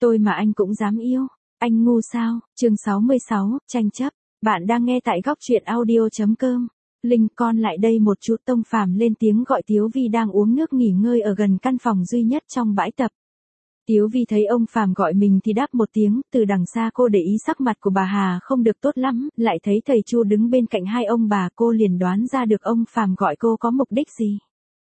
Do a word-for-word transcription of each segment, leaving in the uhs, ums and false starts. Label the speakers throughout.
Speaker 1: Tôi mà anh cũng dám yêu, anh ngu sao? Chương sáu mươi sáu, tranh chấp. Bạn đang nghe tại góc truyện audio chấm com. Linh, con lại đây một chút. Tông Phàm lên tiếng gọi Tiếu Vi đang uống nước nghỉ ngơi ở gần căn phòng duy nhất trong bãi tập. Tiếu Vi thấy ông Phàm gọi mình thì đáp một tiếng, từ đằng xa cô để ý sắc mặt của bà Hà không được tốt lắm, lại thấy thầy Chu đứng bên cạnh hai ông bà, cô liền đoán ra được ông Phàm gọi cô có mục đích gì.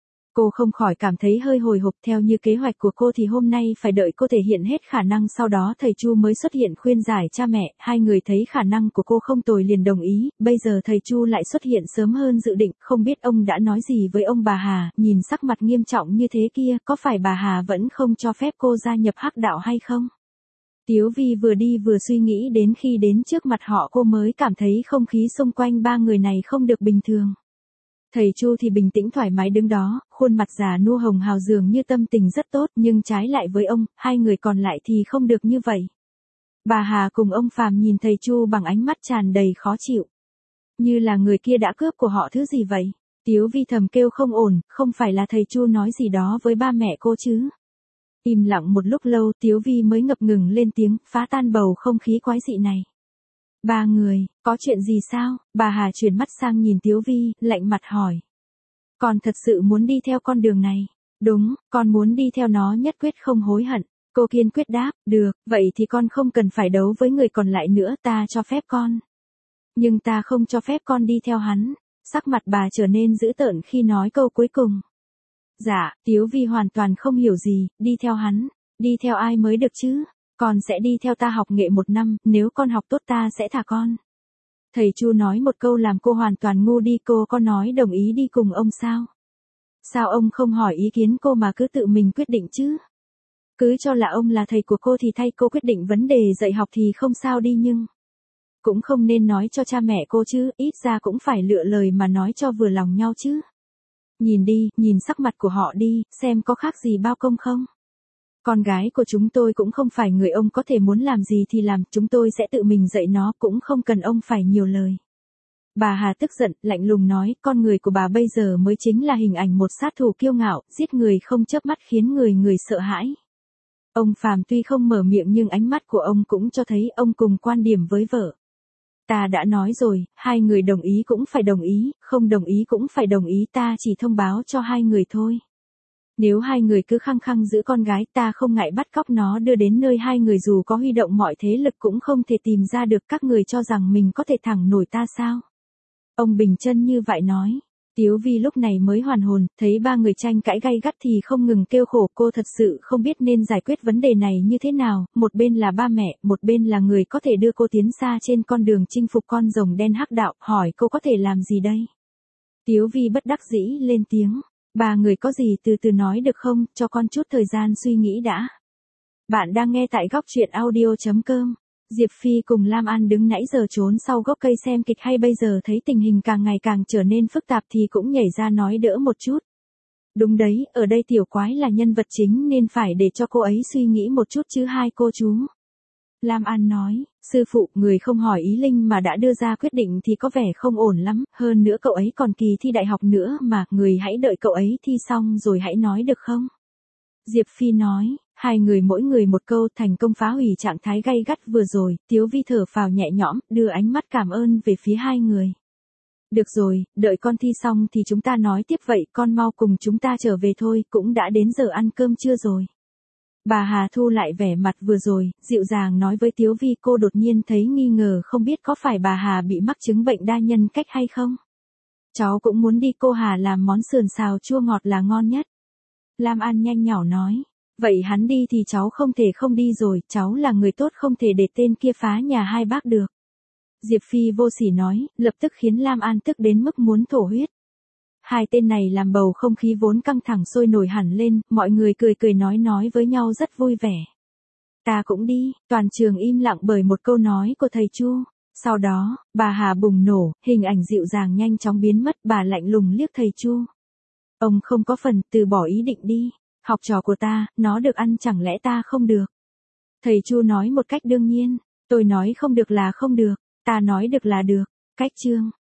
Speaker 1: Cô không khỏi cảm thấy hơi hồi hộp, theo như kế hoạch của cô thì hôm nay phải đợi cô thể hiện hết khả năng, sau đó thầy Chu mới xuất hiện khuyên giải cha mẹ, hai người thấy khả năng của cô không tồi liền đồng ý, bây giờ thầy Chu lại xuất hiện sớm hơn dự định, không biết ông đã nói gì với ông bà Hà, nhìn sắc mặt nghiêm trọng như thế kia, có phải bà Hà vẫn không cho phép cô gia nhập hắc đạo hay không? Tiếu Vi vừa đi vừa suy nghĩ, đến khi đến trước mặt họ cô mới cảm thấy không khí xung quanh ba người này không được bình thường. Thầy Chu thì bình tĩnh thoải mái đứng đó, khuôn mặt già nua hồng hào dường như tâm tình rất tốt, nhưng trái lại với ông, hai người còn lại thì không được như vậy. Bà Hà cùng ông Phàm nhìn thầy Chu bằng ánh mắt tràn đầy khó chịu. Như là người kia đã cướp của họ thứ gì vậy? Tiếu Vi thầm kêu không ổn, không phải là thầy Chu nói gì đó với ba mẹ cô chứ? Im lặng một lúc lâu, Tiếu Vi mới ngập ngừng lên tiếng, phá tan bầu không khí quái dị này. Ba người, có chuyện gì sao? Bà Hà chuyển mắt sang nhìn Tiếu Vi, lạnh mặt hỏi. Con thật sự muốn đi theo con đường này? Đúng, con muốn đi theo nó nhất quyết không hối hận. Cô kiên quyết đáp, được, vậy thì con không cần phải đấu với người còn lại nữa, ta cho phép con. Nhưng ta không cho phép con đi theo hắn. Sắc mặt bà trở nên dữ tợn khi nói câu cuối cùng. Dạ, Tiếu Vi hoàn toàn không hiểu gì, đi theo hắn, đi theo ai mới được chứ? Con sẽ đi theo ta học nghệ một năm, nếu con học tốt ta sẽ thả con. Thầy Chu nói một câu làm cô hoàn toàn ngu đi, cô có nói đồng ý đi cùng ông sao? Sao ông không hỏi ý kiến cô mà cứ tự mình quyết định chứ? Cứ cho là ông là thầy của cô thì thay cô quyết định vấn đề dạy học thì không sao đi, nhưng cũng không nên nói cho cha mẹ cô chứ, ít ra cũng phải lựa lời mà nói cho vừa lòng nhau chứ. Nhìn đi, nhìn sắc mặt của họ đi, xem có khác gì bao công không? Con gái của chúng tôi cũng không phải người ông có thể muốn làm gì thì làm, chúng tôi sẽ tự mình dạy nó, cũng không cần ông phải nhiều lời. Bà Hà tức giận, lạnh lùng nói, con người của bà bây giờ mới chính là hình ảnh một sát thủ kiêu ngạo, giết người không chớp mắt khiến người người sợ hãi. Ông Phàm tuy không mở miệng nhưng ánh mắt của ông cũng cho thấy ông cùng quan điểm với vợ. Ta đã nói rồi, hai người đồng ý cũng phải đồng ý, không đồng ý cũng phải đồng ý, ta chỉ thông báo cho hai người thôi. Nếu hai người cứ khăng khăng giữ con gái, ta không ngại bắt cóc nó đưa đến nơi hai người dù có huy động mọi thế lực cũng không thể tìm ra được, các người cho rằng mình có thể thẳng nổi ta sao? Ông bình chân như vậy nói. Tiếu Vi lúc này mới hoàn hồn, thấy ba người tranh cãi gay gắt thì không ngừng kêu khổ, cô thật sự không biết nên giải quyết vấn đề này như thế nào, một bên là ba mẹ, một bên là người có thể đưa cô tiến xa trên con đường chinh phục con rồng đen hắc đạo, hỏi cô có thể làm gì đây? Tiếu Vi bất đắc dĩ lên tiếng. Ba người có gì từ từ nói được không, cho con chút thời gian suy nghĩ đã. Bạn đang nghe tại góc truyện audio chấm com. Diệp Phi cùng Lam An đứng nãy giờ trốn sau gốc cây xem kịch hay bây giờ thấy tình hình càng ngày càng trở nên phức tạp thì cũng nhảy ra nói đỡ một chút. Đúng đấy, ở đây tiểu quái là nhân vật chính nên phải để cho cô ấy suy nghĩ một chút chứ hai cô chú. Lam An nói, sư phụ, người không hỏi ý Linh mà đã đưa ra quyết định thì có vẻ không ổn lắm, hơn nữa cậu ấy còn kỳ thi đại học nữa mà, người hãy đợi cậu ấy thi xong rồi hãy nói được không? Diệp Phi nói, hai người mỗi người một câu, thành công phá hủy trạng thái gay gắt vừa rồi, Tiếu Vi thở phào nhẹ nhõm, đưa ánh mắt cảm ơn về phía hai người. Được rồi, đợi con thi xong thì chúng ta nói tiếp, vậy con mau cùng chúng ta trở về thôi, cũng đã đến giờ ăn cơm trưa rồi. Bà Hà thu lại vẻ mặt vừa rồi, dịu dàng nói với Tiếu Vi, cô đột nhiên thấy nghi ngờ không biết có phải bà Hà bị mắc chứng bệnh đa nhân cách hay không? Cháu cũng muốn đi, cô Hà làm món sườn xào chua ngọt là ngon nhất. Lam An nhanh nhỏ nói, vậy hắn đi thì cháu không thể không đi rồi, cháu là người tốt không thể để tên kia phá nhà hai bác được. Diệp Phi vô sỉ nói, lập tức khiến Lam An tức đến mức muốn thổ huyết. Hai tên này làm bầu không khí vốn căng thẳng sôi nổi hẳn lên, mọi người cười cười nói nói với nhau rất vui vẻ. Ta cũng đi, toàn trường im lặng bởi một câu nói của thầy Chu. Sau đó, bà Hà bùng nổ, hình ảnh dịu dàng nhanh chóng biến mất, bà lạnh lùng liếc thầy Chu. Ông không có phần, từ bỏ ý định đi, học trò của ta, nó được ăn chẳng lẽ ta không được. Thầy Chu nói một cách đương nhiên, tôi nói không được là không được, ta nói được là được, cách chương.